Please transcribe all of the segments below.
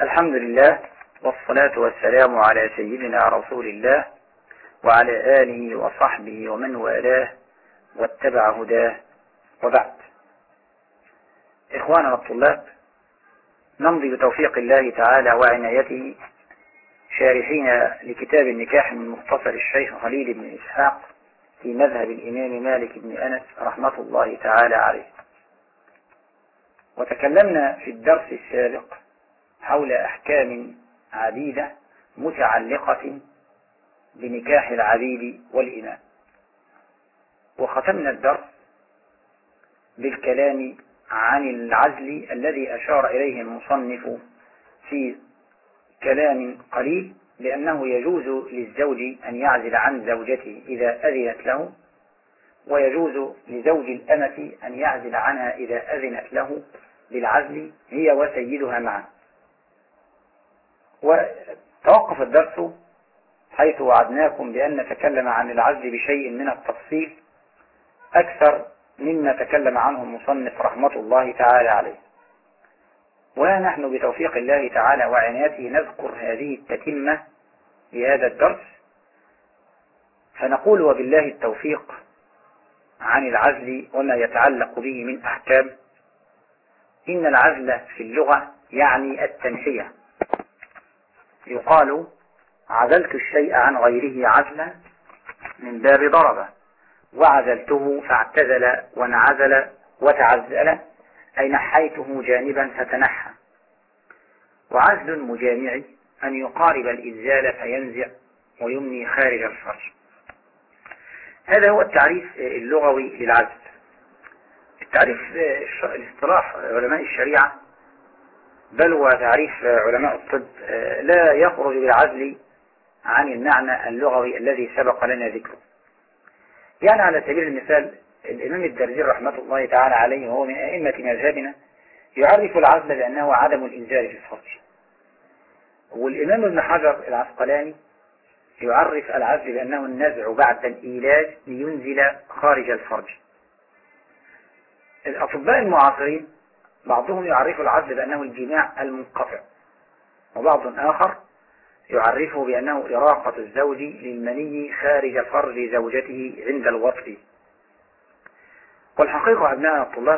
الحمد لله، والصلاة والسلام على سيدنا رسول الله وعلى آله وصحبه ومن والاه واتبع هداه، وبعد. إخواننا الطلاب، نمضي بتوفيق الله تعالى وعنايته شارحين لكتاب النكاح من مختصر الشيخ خليل بن إسحاق في مذهب الإمام مالك بن أنس رحمة الله تعالى عليه. وتكلمنا في الدرس السابق حول أحكام عديدة متعلقة بنكاح العبيد والإماء، وختمنا الدرس بالكلام عن العزل الذي أشار إليه المصنف في كلام قليل، لأنه يجوز للزوج أن يعزل عن زوجته إذا أذنت له، ويجوز لزوج الأمة أن يعزل عنها إذا أذنت له بالعزل هي وسيدها معا. وتوقف الدرس حيث وعدناكم بأن نتكلم عن العزل بشيء من التفصيل أكثر مما تكلم عنه المصنف رحمة الله تعالى عليه. ونحن بتوفيق الله تعالى وعنايته نذكر هذه التتمة لهذا الدرس، فنقول وبالله التوفيق عن العزل وما يتعلق به من أحكام. إن العزل في اللغة يعني التنحية. يقال عزلت الشيء عن غيره عزلا من باب ضربه، وعزلته فاعتزل وانعزل وتعزل، أي نحيته جانبا فتنحى. وعزل المجامع أن يقارب الإنزال فينزع ويمني خارج الفرج. هذا هو التعريف اللغوي للعزل. التعريف الاصطلاح علماء الشريعة بل وتعريف علماء الطب لا يخرج بالعزل عن المعنى اللغوي الذي سبق لنا ذكره. يعني على سبيل المثال الإمام الدرزي رحمة الله تعالى عليه وهو من أئمة مذهبنا يعرف العزل بأنه عدم الإنزال في الفرج، والإمام ابن حجر العسقلاني يعرف العزل بأنه النزع بعد الإيلاج لينزل خارج الفرج. الأطباء المعاصرين بعضهم يعرف العزل بأنه الجماع المنقطع، وبعض آخر يعرفه بأنه إراقة الزوج للمني خارج فرج زوجته عند الوطء. والحقيقة أبناء الطلاب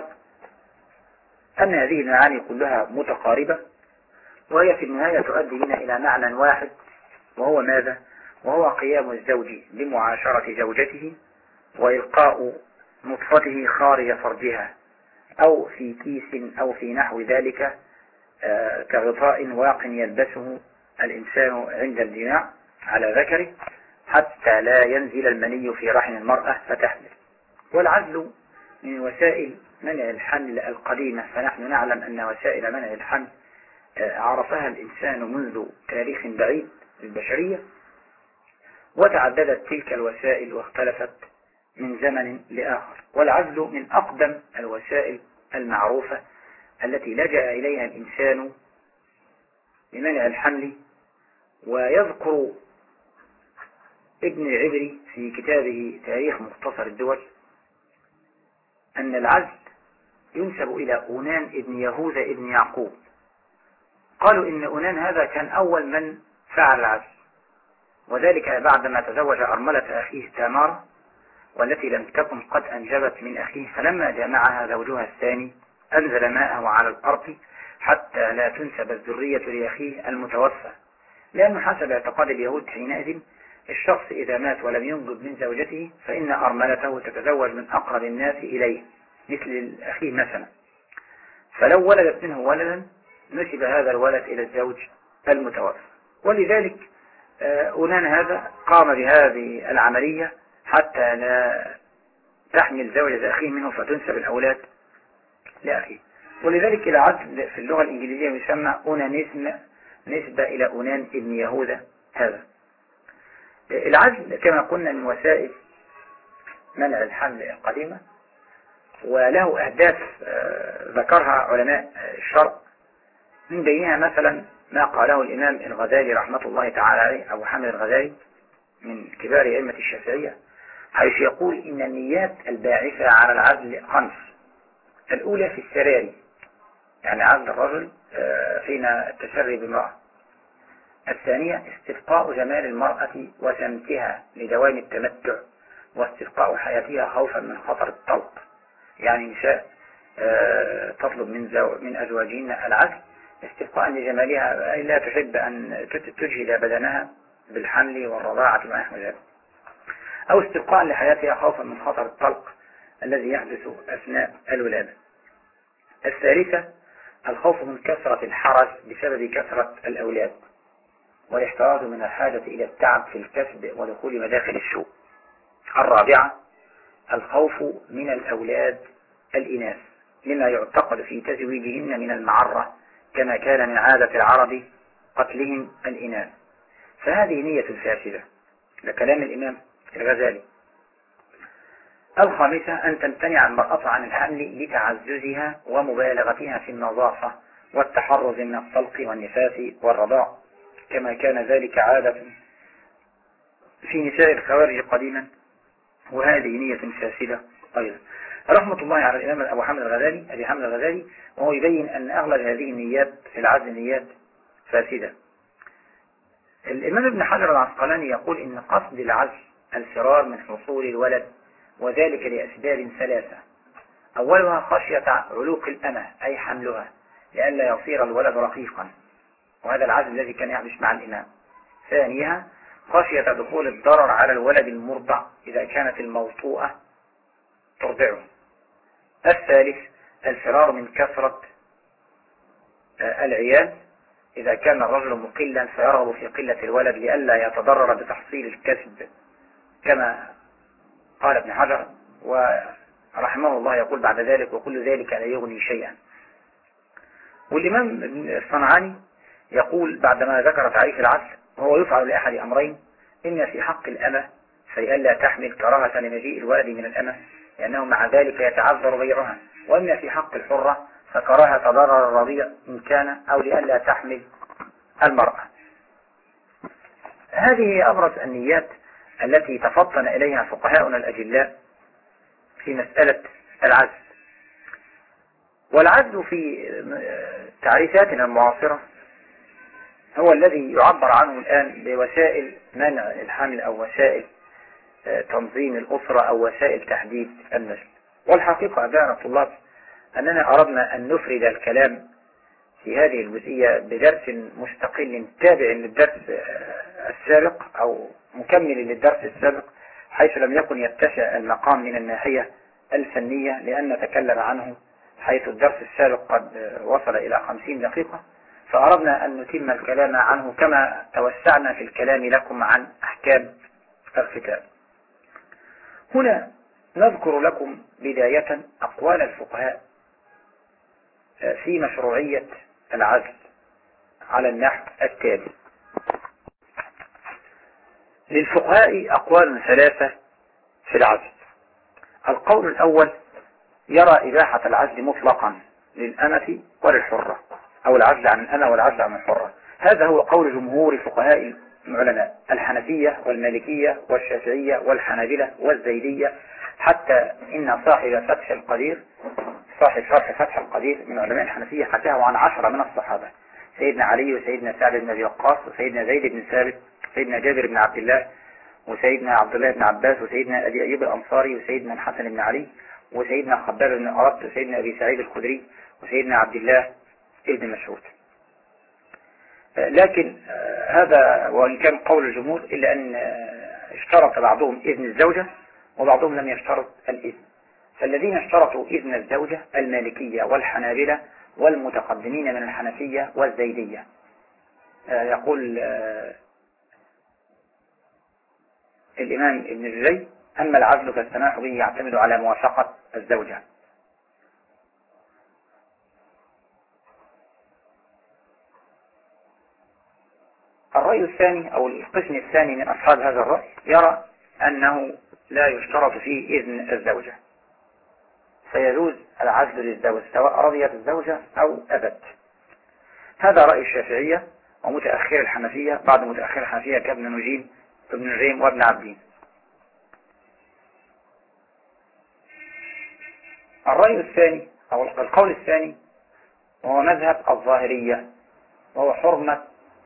أن هذه المعاني كلها متقاربة، وهي في النهاية تؤدي بنا إلى معنى واحد، وهو ماذا؟ وهو قيام الزوج بمعاشرة زوجته وإلقاء نطفته خارج فرجها، أو في كيس أو في نحو ذلك كغطاء واق يلبسه الإنسان عند الجماع على ذكره حتى لا ينزل المني في رحم المرأة فتحمل. والعزل من وسائل منع الحمل القديمة، فنحن نعلم أن وسائل منع الحمل عرفها الإنسان منذ تاريخ بعيد للبشرية، وتعددت تلك الوسائل واختلفت من زمن لآخر. والعزل من أقدم الوسائل المعروفة التي لجأ إليها الإنسان لمنع الحمل. ويذكر ابن العبري في كتابه تاريخ مختصر الدول أن العزل ينسب إلى أونان ابن يهوذا ابن يعقوب. قالوا إن أونان هذا كان أول من فعل العزل، وذلك بعدما تزوج أرملة أخيه تامار، والتي لم تكن قد أنجبت من أخيه، فلما جامعها زوجها الثاني أنزل ماءه على الأرض حتى لا تنسب الذرية لأخيه المتوفى، لأنه حسب اعتقاد اليهود حينئذ الشخص إذا مات ولم ينجب من زوجته فإن أرملته تتزوج من أقرب الناس إليه مثل أخيه مثلا، فلو ولدت منه ولدا نسب هذا الولد إلى الزوج المتوفى. ولذلك أونان هذا قام بهذه العملية حتى لا تحمل زوجة أخيه منه فتنسب الأولاد لأخيه. ولذلك العزل في اللغة الإنجليزية يسمى أونانيزم، نسبة إلى أونان ابن يهوذا هذا. العزل كما قلنا من وسائل منع الحمل القديمة، وله أهداف ذكرها علماء الشرع، من بينها مثلا ما قاله الإمام الغزالي رحمة الله تعالى عليه، أبو حامد الغزالي من كبار أئمة الشافعية، حيث يقول إن النيات الباعثة على العزل 5. الأولى في السراري، يعني عزل الرجل حين التشري بامرأة. الثانية استبقاء جمال المرأة وسمتها لدوام التمتع واستبقاء حياتها خوفا من خطر الطلق، يعني نساء تطلب من أزواجهن العزل استبقاء لجمالها، أي لا تحب أن تجهد بدنها بالحمل والرضاعة ونحو ذلك، أو استبقاء لحياتها خوفا من خطر الطلق الذي يحدث أثناء الولادة. الثالثة الخوف من كثرة الحرج بسبب كثرة الأولاد والاحتراز من الحاجة إلى التعب في الكسب ودخول مداخل السوق. الرابعة الخوف من الأولاد الإناث لما يعتقد في تزويجهن من المعرة، كما كان من عادة العرب قتلهم الإناث، فهذه نية فاسدة، لكلام الإمام الغزالي. الخامسة أن تمتنع المرأة عن الحمل لتعززها ومبالغتها في النظافة والتحرز من الطلق والنفاس والرضاع، كما كان ذلك عادة في نساء الخوارج قديما، وهذه نية فاسدة أيضا. رحمة الله على الإمام أبي حامد الغزالي، وهو يبين أن أغلب هذه النيات في العزل نيات فاسدة. الإمام ابن حجر العسقلاني يقول إن قصد العزل الفرار من حصول الولد، وذلك لأسباب ثلاثة. أولها خشية علوق الأمة أي حملها لئلا يصير الولد رقيقا، وهذا العزل الذي كان يحدث مع الإمام. ثانيها خشية دخول الضرر على الولد المرضع إذا كانت الموطوءة ترضعه. الثالث الفرار من كثرة العيال إذا كان الرجل مقلا فيرغب في قلة الولد لئلا يتضرر بتحصيل الكسب، كما قال ابن حجر ورحمه الله يقول بعد ذلك وكل ذلك لا يغني شيئا. والإمام الصنعاني يقول بعدما ذكر تعريف العزل: وهو يفعل لأحد أمرين: إما في حق الأمة فلئلا تحمل كراهة لمجيء الولد من الأمة لأنه مع ذلك يتعذر غيرها، وإما في حق الحرة فكراهة تضرر الرضيع إن كان، أو لئلا تحمل المرأة. هذه أبرز النيات التي تفطن إليها فقهاؤنا الأجلاء في مسألة العزل. والعزل في تعريفاتنا المعاصرة هو الذي يعبر عنه الآن بوسائل منع الحمل أو وسائل تنظيم الأسرة أو وسائل تحديد النسل. والحقيقة أبناء الطلاب أننا أردنا أن نفرد الكلام في هذه الجزئية بدرس مستقل تابع للدرس السابق أو مكمل للدرس السابق، حيث لم يكن يتسع المقام من الناحية الفنية لأن نتكلم عنه، حيث الدرس السابق قد وصل إلى 50 دقيقة، فأردنا أن نتم الكلام عنه كما توسعنا في الكلام لكم عن أحكام الختان. هنا نذكر لكم بداية أقوال الفقهاء في مشروعية العزل على النحو التالي. للفقهاء أقوال ثلاثة في العزل. القول الأول يرى إباحة العزل مطلقا للأمة وللحرة، أو العزل عن الأمة والعزل عن الحرة. هذا هو قول جمهور فقهاء العلماء الحنفية والمالكية والشافعية والحنابلة والزيدية، حتى إن صاحب فتح القدير صاحب شرح فتح القدير من علماء الحنفية حكاه عن 10 من الصحابة: سيدنا علي وسيدنا سعد بن أبي وقاص وسيدنا زيد بن ثابت وسيدنا جابر بن عبد الله وسيدنا عبد الله بن عباس وسيدنا أبي أيوب الأنصاري وسيدنا الحسن بن علي وسيدنا خباب بن أرد وسيدنا أبي سعيد الخدري وسيدنا عبد الله ابن مسعود. لكن هذا وإن كان قول الجمهور إلا أن اشترط بعضهم إذن الزوجة وبعضهم لم يشترط الإذن. فالذين اشترطوا إذن الزوجة المالكية والحنابلة والمتقدمين من الحنفية والزيدية. يقول الإمام ابن الجزي: أما العزل فالسماح به يعتمد على موافقة الزوجة. الرأي الثاني أو القسم الثاني من أصحاب هذا الرأي يرى أنه لا يشترط فيه إذن الزوجة، فيجوز العزل للزوج سواء رضيت الزوجة أو أبت. هذا رأي الشافعية ومتأخر الحنفية بعد متأخر الحنفية كابن نجيم وابن نجيم وابن عبدين. الرأي الثاني أو القول الثاني وهو مذهب الظاهرية، وهو حرمة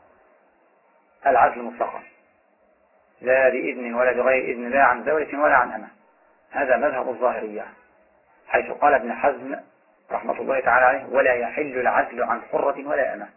العزل مطلقا، لا بإذن ولا بغير إذن، لا عن دولة ولا عن أمة. هذا مذهب الظاهرية، حيث قال ابن حزم رحمة الله تعالى عليه: ولا يحل العزل عن حرة ولا أمة.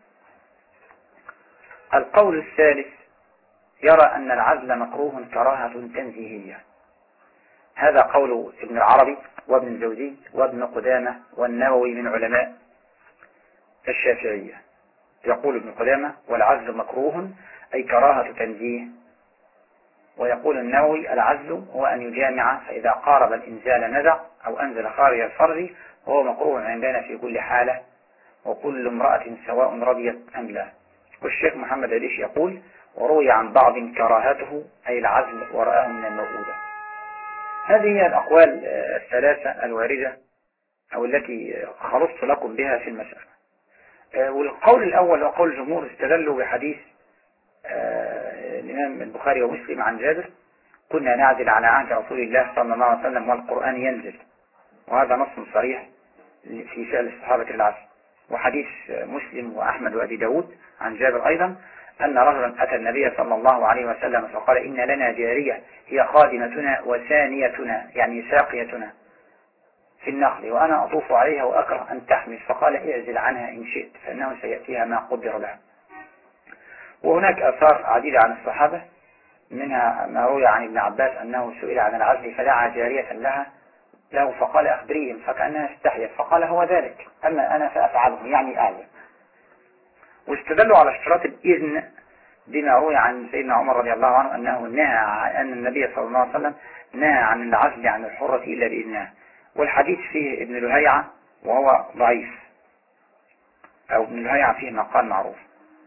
القول الثالث يرى أن العزل مكروه كراهة تنزيهية. هذا قول ابن العربي وابن الجوزي وابن قدامة والنووي من علماء الشافعية. يقول ابن قدامة: والعزل مكروه أي كراهة تنزيه. ويقول النووي: العزل هو أن يجامع، فإذا قارب الإنزال نزع أو أنزل خارج الفرج، وهو مكروه عندنا في كل حالة، وكل امرأة سواء رضيت أم لا. والشيخ محمد عليش يقول: وروي عن بعض كراهته أي العزل ورآه من الموؤودة. هذه هي الأقوال الثلاثة الواردة أو التي خلصت لكم بها في المسألة. والقول الأول وقول الجمهور استدلوا بحديث الإمام البخاري ومسلم عن جابر: كنا نعزل على عهد رسول الله صلى الله عليه وسلم والقرآن ينزل. وهذا نص صريح في فعل الصحابة العزل. وحديث مسلم وأحمد وأبي داود عن جابر أيضا أن رجلا أتى النبي صلى الله عليه وسلم فقال: إن لنا جارية هي خادمتنا وثانيتنا، يعني ساقيتنا في النخل، وأنا أطوف عليها وأكره أن تحمل، فقال: اعزل عنها إن شئت فإنه سيأتيها ما قدر لها. وهناك آثار عديدة عن الصحابة، منها ما روي عن ابن عباس أنه سئل عن العزل فدعا جارية له فقال: أخبريهم، فكأنها استحيت فقال: هو ذلك، أما أنا فأفعله، يعني أعلم. واستدلوا على اشتراط الإذن بما روي عن سيدنا عمر رضي الله عنه أنه نهى أن النبي صلى الله عليه وسلم نهى عن العزل عن الحرة إلا بإذنها. والحديث فيه ابن لهيعة وهو ضعيف، أو ابن لهيعة فيه مقال معروف.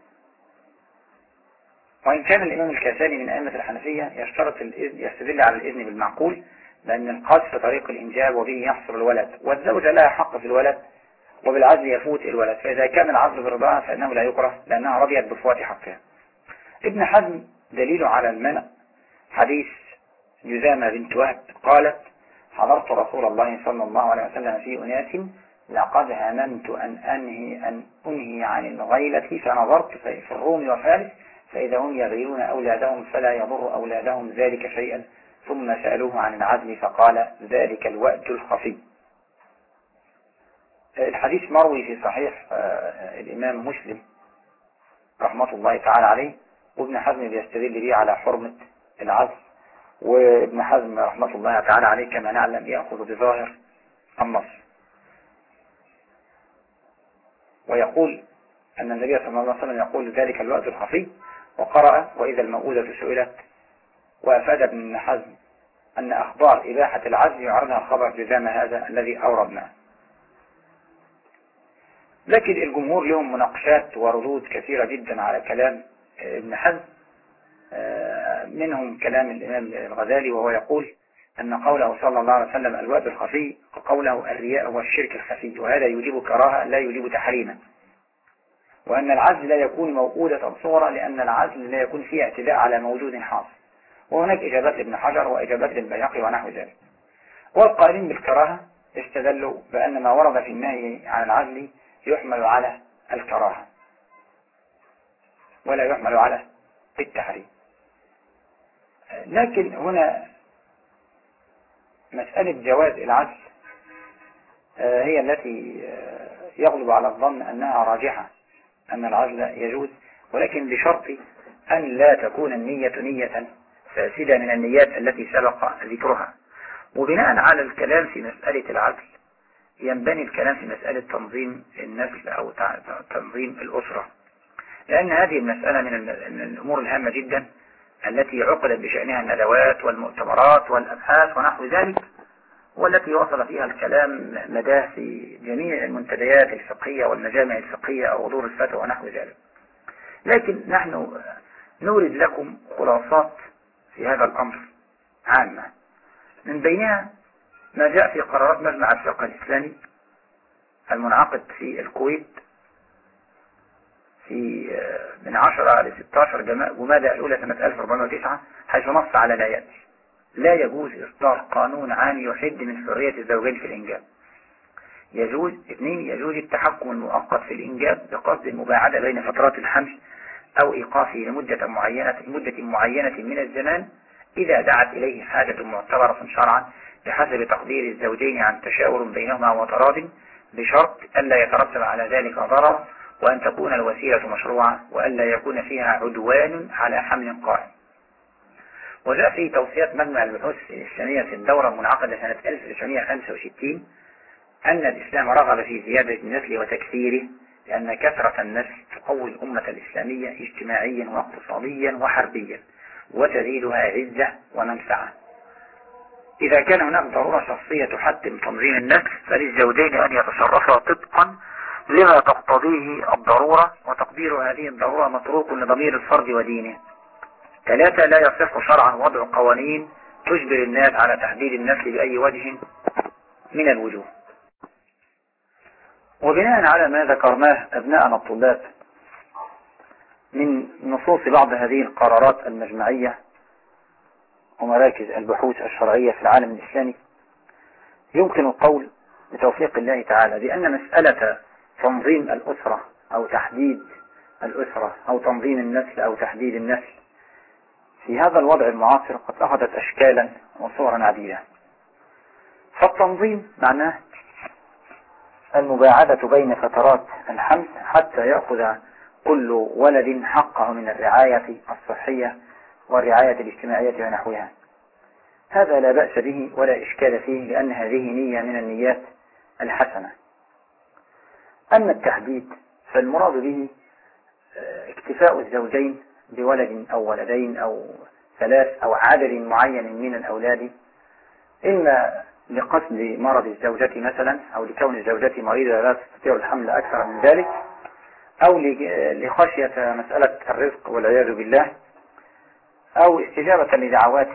وإن كان الإمام الكاساني من أئمة الحنفية يشترط الإذن، يستدل على الإذن بالمعقول، لأن القذف طريق الإنجاب وبه يحصل الولد، والزوجة لها حق في الولد، وبالعزل يفوت الولد، فإذا كان العزل برضاها فإنه لا يكره لأنها رضيت بفوات حقها. ابن حزم دليله على المنع حديث جذامة بنت وهب قالت: حضرت رسول الله صلى الله عليه وسلم في أناس لقد هممت أن أنهي عن الغيلة، فنظرت في الروم وفارس فإذا هم يغيرون أولادهم فلا يضر أولادهم ذلك شيئا، ثم سألوه عن العزل فقال: ذلك الوأد الخفي. الحديث مروي في صحيح الإمام مسلم رحمة الله تعالى عليه، وابن حزم بيستدل به على حرمة العزل، وابن حزم رحمة الله تعالى عليه كما نعلم يأخذ بظاهر النص، ويقول أن النبي صلى الله عليه وسلم يقول: ذلك الوقت الخفي، وقرأ: وإذا الموءودة سئلت. وأفاد ابن حزم أن أخبار إباحة العزل يعرضها خبر جذام هذا الذي أوردناه. لكن الجمهور لهم مناقشات وردود كثيرة جدا على كلام ابن حزم، منهم كلام الإمام الغزالي وهو يقول أن قوله صلى الله عليه وسلم الوأد الخفي قوله الرياء والشرك الخفي، وهذا يجيب كراهة لا يجيب تحريما، وأن العزل لا يكون موؤودة صغرى لأن العزل لا يكون فيه اعتداء على موجود حاصل. وهناك إجابات لابن حجر وإجابات للبيهقي ونحو ذلك. والقائلين بالكراهة استدلوا بأن ما ورد في النهي عن العزل يحمل على الكراهة ولا يحمل على التحريم. لكن هنا مسألة جواز العزل هي التي يغلب على الظن أنها راجحة، أن العزل يجوز، ولكن بشرط أن لا تكون النية نية فاسدة من النيات التي سبق ذكرها. وبناء على الكلام في مسألة العزل ينبني الكلام في مسألة تنظيم النسل أو تنظيم الأسرة، لأن هذه المسألة من الأمور الهامة جدا التي عقدت بشأنها الندوات والمؤتمرات والأبحاث ونحو ذلك، والتي وصل فيها الكلام مداه في جميع المنتديات الفقهية والمجامع الفقهية أو دور الفتوى ونحو ذلك. لكن نحن نورد لكم خلاصات في هذا الأمر عامة، من بينها ما جاء في قرارات مجمع الفقه الإسلامي المنعقد في الكويت في من 10 ل 16 جمادى الأولى سنة 1409، حيث نص على لا يأتي: لا يجوز إصدار قانون عام يحد من حرية الزوجين في الإنجاب. يجوز. 2. يجوز التحكم المؤقت في الإنجاب بقصد المباعدة بين فترات الحمل أو إيقافه لمدة معينة من الزمان إذا دعت إليه حاجة معتبرة شرعا بحسب تقدير الزوجين عن تشاور بينهما وتراض، بشرط ألا يترتب على ذلك ضرر، وأن تكون الوسيلة مشروعة، وألا يكون فيها عدوان على حمل قائم. وجاء في توصيات مجمع البحوث الإسلامية في الدورة المنعقدة سنة 1965 أن الإسلام رغب في زيادة النسل وتكثيره، لأن كثرة النسل تقوي الأمة الإسلامية اجتماعيا واقتصاديا وحربيا، وتزيدها عزة ومنفعة. إذا كان هناك ضرورة شخصية تحتم تنظيم النسل، فللزوجين أن يتصرفا طبقا لما تقتضيه الضرورة، وتقدير هذه الضرورة متروك لضمير الفرد ودينه. 3. لا يصح شرعا وضع قوانين تجبر الناس على تحديد النسل بأي وجه من الوجوه. وبناء على ما ذكرناه أبناءنا الطلاب من نصوص بعض هذه القرارات المجمعية ومراكز البحوث الشرعية في العالم الإسلامي، يمكن القول بتوفيق الله تعالى بأن مسألة تنظيم الأسرة أو تحديد الأسرة أو تنظيم النسل أو تحديد النسل في هذا الوضع المعاصر قد أخذت أشكالا وصورا عديدة. فالتنظيم معناه المباعدة بين فترات الحمل حتى يأخذ كل ولد حقه من الرعاية الصحية والرعاية الاجتماعية ونحوها. هذا لا بأس به ولا إشكال فيه، لأن هذه نية من النيات الحسنة. أما التحديد فالمراد به اكتفاء الزوجين بولد أو ولدين أو 3 أو عدد معين من الأولاد، إما لقصد مرض الزوجة مثلا، أو لكون الزوجة مريضة لا تستطيع الحمل أكثر من ذلك، أو لخشية مسألة الرزق والعياذ بالله، أو استجابة لدعوات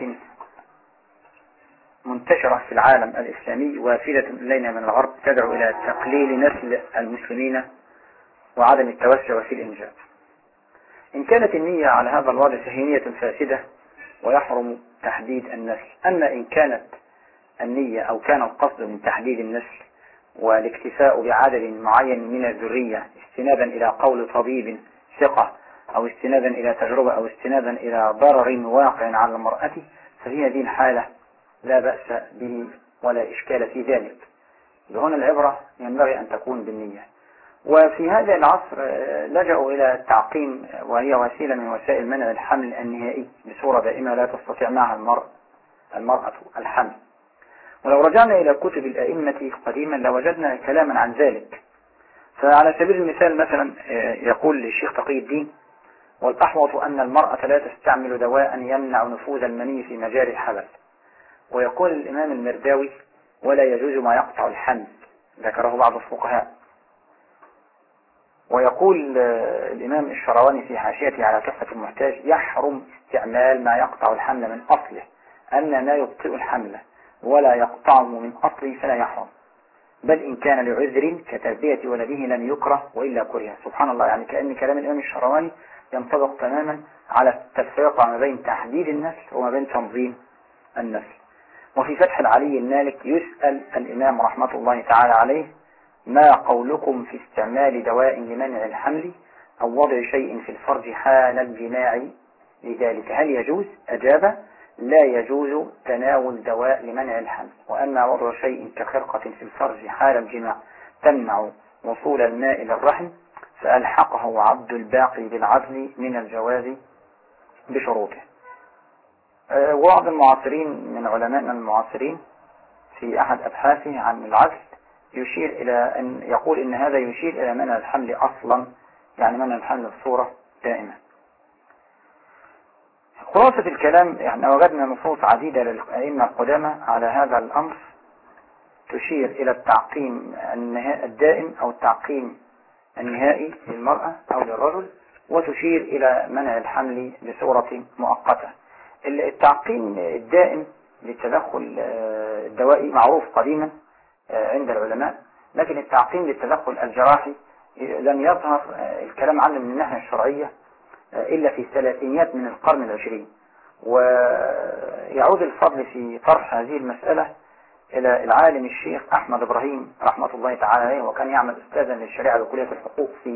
منتشرة في العالم الإسلامي وافدة إلينا من الغرب تدعو إلى تقليل نسل المسلمين وعدم التوسع في الإنجاب. إن كانت النية على هذا الوضع فهي نية فاسدة ويحرم تحديد النسل. أما إن كانت النية أو كان القصد من تحديد النسل والاكتفاء بعدد معين من الذرية استنادا إلى قول طبيب ثقة، أو استنادا إلى تجربة، أو استنادا إلى ضرر واقع على المرأة، فهي دي الحالة لا بأس به ولا إشكال في ذلك. هنا العبرة ينبغي أن تكون بالنية. وفي هذا العصر لجأوا إلى التعقيم، وهي وسيلة من وسائل منع الحمل النهائي بصورة دائمة لا تستطيع معها المرأة الحمل. ولو رجعنا إلى كتب الأئمة قديما لوجدنا كلاما عن ذلك. فعلى سبيل المثال مثلا يقول الشيخ تقي الدين: والأحوط أن المرأة لا تستعمل دواء يمنع نفوذ المني في مجاري الحبل. ويقول الإمام المرداوي: ولا يجوز ما يقطع الحمل، ذكره بعض الفقهاء. ويقول الإمام الشرواني في حاشيته على تحفة المحتاج: يحرم استعمال ما يقطع الحمل من أصله، أن ما يبطئ الحمل ولا يقطعه من أصله فلا يحرم، بل إن كان لعذر كتربية ولده لم يكره وإلا كره. سبحان الله، يعني كأن كلام الإمام الشرواني ينطبق تماما على التفرقة ما بين تحديد النسل وما بين تنظيم النسل. وفي فتح العلي المالك يسأل الإمام رحمة الله تعالى عليه: ما قولكم في استعمال دواء لمنع الحمل أو وضع شيء في الفرج حال الجماع لذلك، هل يجوز؟ أجاب: لا يجوز تناول دواء لمنع الحمل، وأما وضع شيء كخرقة في الفرج حال الجماع تمنع وصول الماء للرحم فألحقه عبد الباقي بالعزل من الجواز بشروطه. وبعض المعاصرين من علمائنا المعاصرين في أحد أبحاثه عن العزل يشير إلى أن يقول إن هذا يشير إلى منع الحمل أصلا، يعني منع الحمل بصورة دائمة. خلاصة الكلام، يعني وجدنا نصوص عديدة للأئمة القدامى على هذا الأمر تشير إلى التعقيم الدائم أو التعقيم النهائي للمرأة أو للرجل، وتشير إلى منع الحمل بصورة مؤقتة. التعقيم الدائم للتدخل الدوائي معروف قديما عند العلماء، لكن التعقيم للتدخل الجراحي لم يظهر الكلام عنه من الناحية الشرعية إلا في الثلاثينيات من القرن العشرين. ويعود الفضل في طرح هذه المسألة إلى العالم الشيخ أحمد إبراهيم رحمة الله تعالى عليه، وكان يعمل أستاذا للشريعة بكلية الحقوق في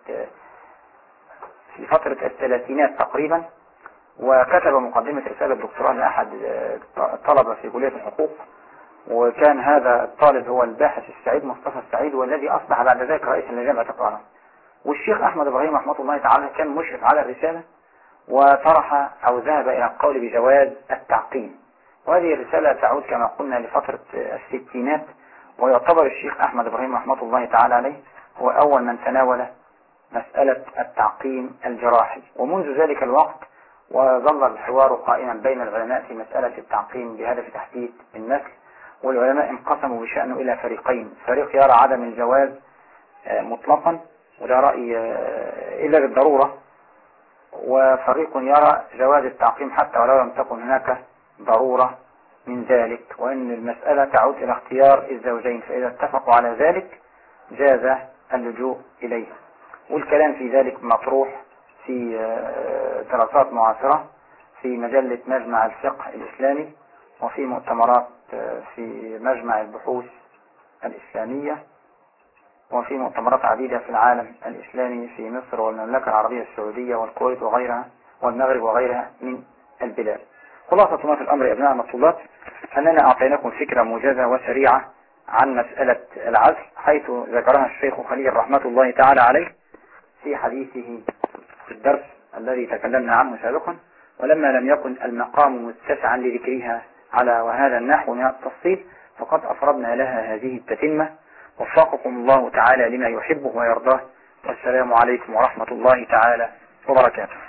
فترة الثلاثينات تقريبا، وكتب مقدمة رسالة دكتوراه لأحد الطلبة في كلية الحقوق، وكان هذا الطالب هو الباحث السعيد مصطفى السعيد، والذي أصبح بعد ذلك رئيسا لجامعة القاهرة. والشيخ أحمد إبراهيم رحمة الله تعالى كان مشرف على الرسالة، وطرح أو ذهب إلى القول بجواز التعقيم. وهذه الرسالة تعود كما قلنا لفترة الستينات، ويعتبر الشيخ أحمد إبراهيم رحمة الله تعالى عليه هو أول من تناول مسألة التعقيم الجراحي. ومنذ ذلك الوقت وظل الحوار قائما بين العلماء في مسألة التعقيم بهدف تحديد النسل، والعلماء انقسموا بشأنه إلى فريقين: فريق يرى عدم الجواز مطلقا وده رأي إلا بالضرورة، وفريق يرى جواز التعقيم حتى ولو لم تكن هناك ضرورة من ذلك، وأن المسألة تعود إلى اختيار الزوجين، فإذا اتفقوا على ذلك جاز اللجوء إليه. والكلام في ذلك مطروح في دراسات معاصرة في مجلة مجمع الفقه الإسلامي، وفي مؤتمرات في مجمع البحوث الإسلامية، وفي مؤتمرات عديدة في العالم الإسلامي في مصر والمملكة العربية السعودية والكويت وغيرها والمغرب وغيرها من البلاد. خلاصة ما في الأمر يا أبناء المطلوبات أننا أعطيناكم فكرة موجزة وسريعة عن مسألة العزل، حيث ذكرها الشيخ خليل رحمة الله تعالى عليه في حديثه في الدرس الذي تكلمنا عنه سابقا، ولما لم يكن المقام متسعا لذكرها على وهذا النحو من التفصيل فقد أفردنا لها هذه التتمة. وفقكم الله تعالى لما يحبه ويرضاه، والسلام عليكم ورحمة الله تعالى وبركاته.